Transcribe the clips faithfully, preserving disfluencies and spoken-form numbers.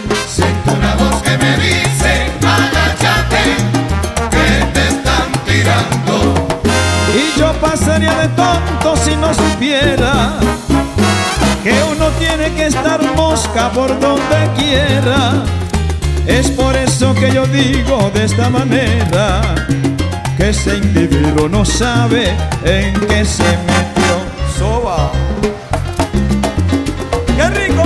Siento una voz que me dice, agáchate, que te están tirando. Y yo pasaría de tonto si no supiera que uno tiene que estar mosca por donde quiera. Es por eso que yo digo de esta manera, que ese individuo no sabe en qué se metió. Soba. ¡Qué rico!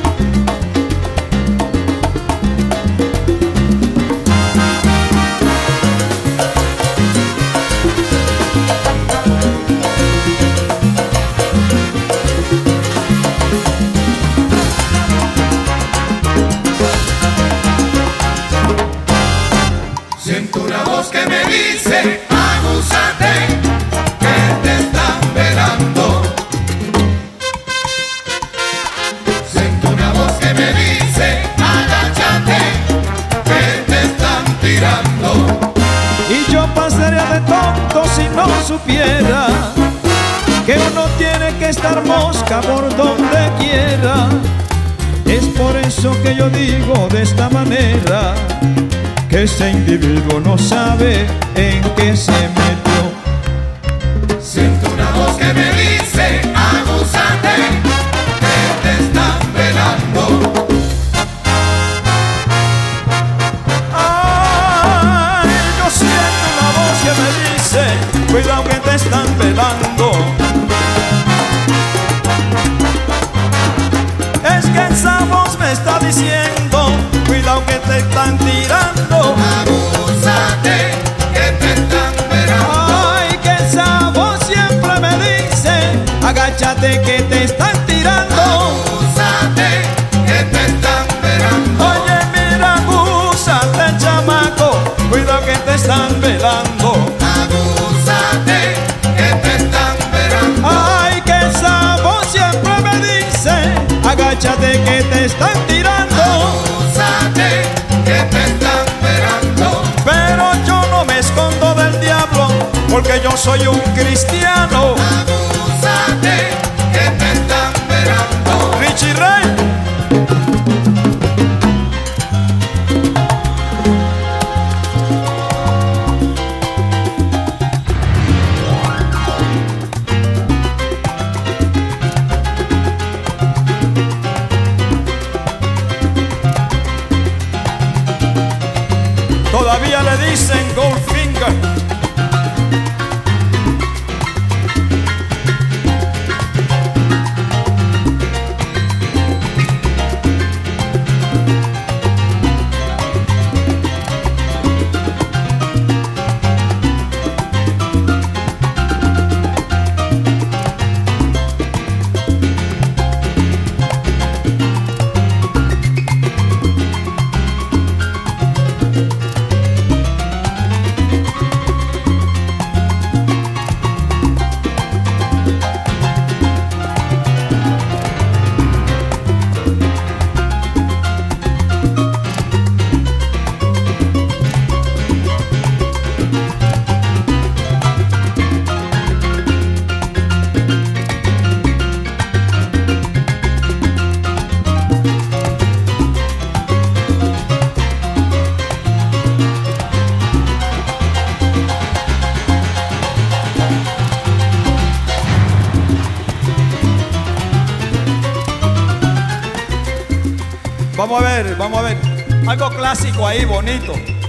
Siento una voz que me dice, agúzate, que te están velando. Siento una voz que me dice, agáchate, que te están tirando. Y yo pasaría de tonto si no supiera que uno tiene que estar mosca por donde quiera. Es por eso que yo digo de esta manera, que ese individuo no sabe en qué se metió. Siento una voz que me dice, agúzate, que te están velando. Ay, yo siento una voz que me dice, cuidado que te están velando. Es que esa voz me está diciendo, cuidado que te están tirando. Agúzate, que te están velando. Ay, que esa voz siempre me dice, agáchate que te están tirando. Agúzate, que te están velando. Oye, mira, agúzate, chamaco, cuidado que te están velando. Agúzate, que te están velando. Ay, que esa voz siempre me dice, agáchate que te están tirando. Agúzate, que te están velando. Pero yo no me escondo del diablo, porque yo soy un cristiano. Agúzate, que te están velando. Richie Ray. Todavía le dicen Goldfinger. Vamos a ver, vamos a ver. Algo clásico ahí, bonito.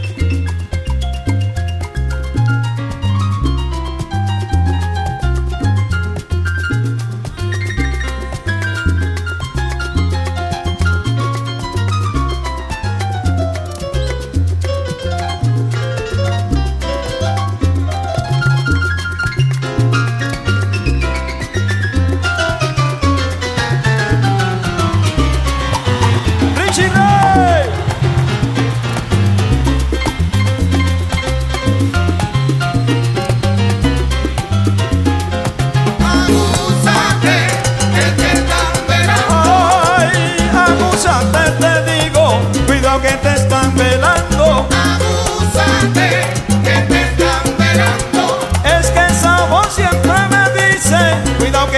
Richie Ray.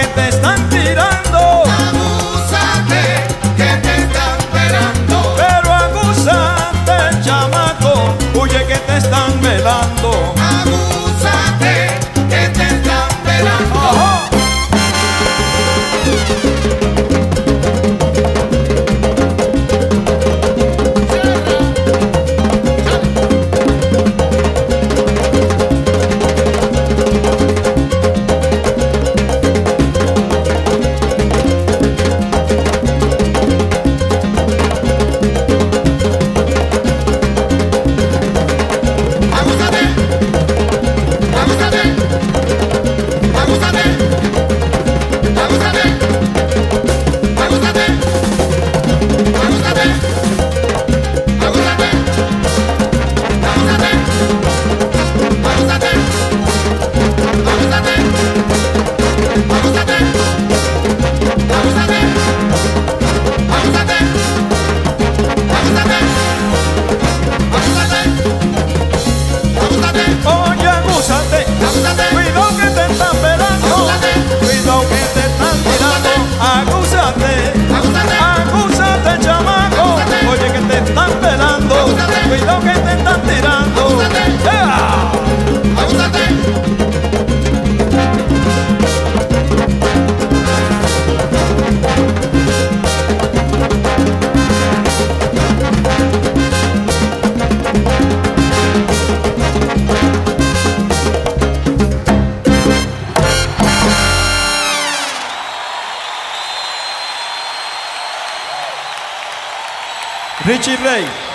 Pero Richie Ray.